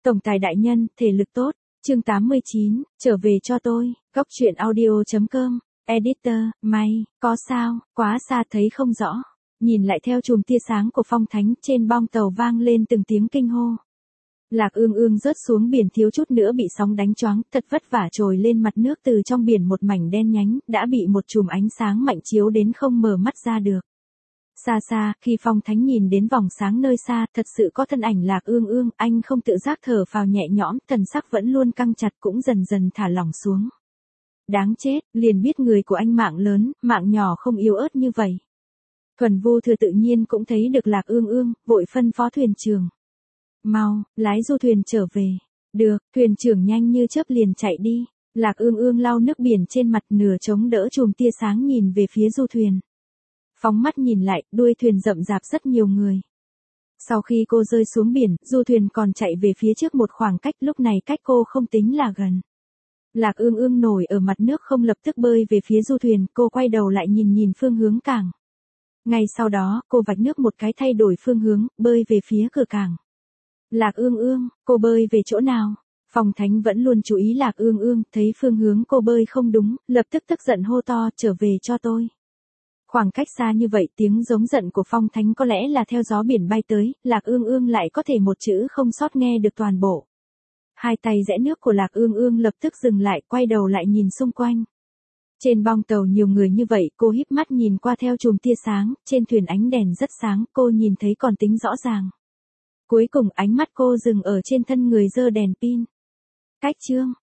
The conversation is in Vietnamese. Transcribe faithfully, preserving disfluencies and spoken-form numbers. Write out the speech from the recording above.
Tổng tài đại nhân, thể lực tốt. Chương tám mươi chín, trở về cho tôi. Góc truyện audio chấm com. Editor, may, có sao, quá xa thấy không rõ. Nhìn lại theo chùm tia sáng của phong thánh, trên bong tàu vang lên từng tiếng kinh hô. Lạc Ương Ương rớt xuống biển thiếu chút nữa bị sóng đánh choáng, thật vất vả trồi lên mặt nước, từ trong biển một mảnh đen nhánh, đã bị một chùm ánh sáng mạnh chiếu đến không mở mắt ra được. Xa xa, khi phong thánh nhìn đến vòng sáng nơi xa, thật sự có thân ảnh Lạc Ương Ương, anh không tự giác thở phào nhẹ nhõm, thần sắc vẫn luôn căng chặt cũng dần dần thả lỏng xuống. Đáng chết, liền biết người của anh mạng lớn, mạng nhỏ không yếu ớt như vậy. Thuần Vô Thừa tự nhiên cũng thấy được Lạc Ương Ương, vội phân phó thuyền trưởng. Mau, lái du thuyền trở về. Được, thuyền trưởng nhanh như chớp liền chạy đi. Lạc Ương Ương lau nước biển trên mặt, nửa chống đỡ chùm tia sáng nhìn về phía du thuyền. Phóng mắt nhìn lại, đuôi thuyền rậm rạp rất nhiều người. Sau khi cô rơi xuống biển, du thuyền còn chạy về phía trước một khoảng cách, lúc này cách cô không tính là gần. Lạc Ương Ương nổi ở mặt nước không lập tức bơi về phía du thuyền, cô quay đầu lại nhìn nhìn phương hướng cảng. Ngay sau đó, cô vạch nước một cái thay đổi phương hướng, bơi về phía cửa cảng. Lạc Ương Ương, cô bơi về chỗ nào? Phong Thánh vẫn luôn chú ý Lạc Ương Ương, thấy phương hướng cô bơi không đúng, lập tức tức giận hô to, trở về cho tôi. Khoảng cách xa như vậy, tiếng giống giận của Phong Thánh có lẽ là theo gió biển bay tới, Lạc Ương Ương lại có thể một chữ không sót nghe được toàn bộ. Hai tay rẽ nước của Lạc Ương Ương lập tức dừng lại, quay đầu lại nhìn xung quanh. Trên bong tàu nhiều người như vậy, cô híp mắt nhìn qua theo chùm tia sáng, trên thuyền ánh đèn rất sáng, cô nhìn thấy còn tính rõ ràng. Cuối cùng ánh mắt cô dừng ở trên thân người giơ đèn pin. Cách chương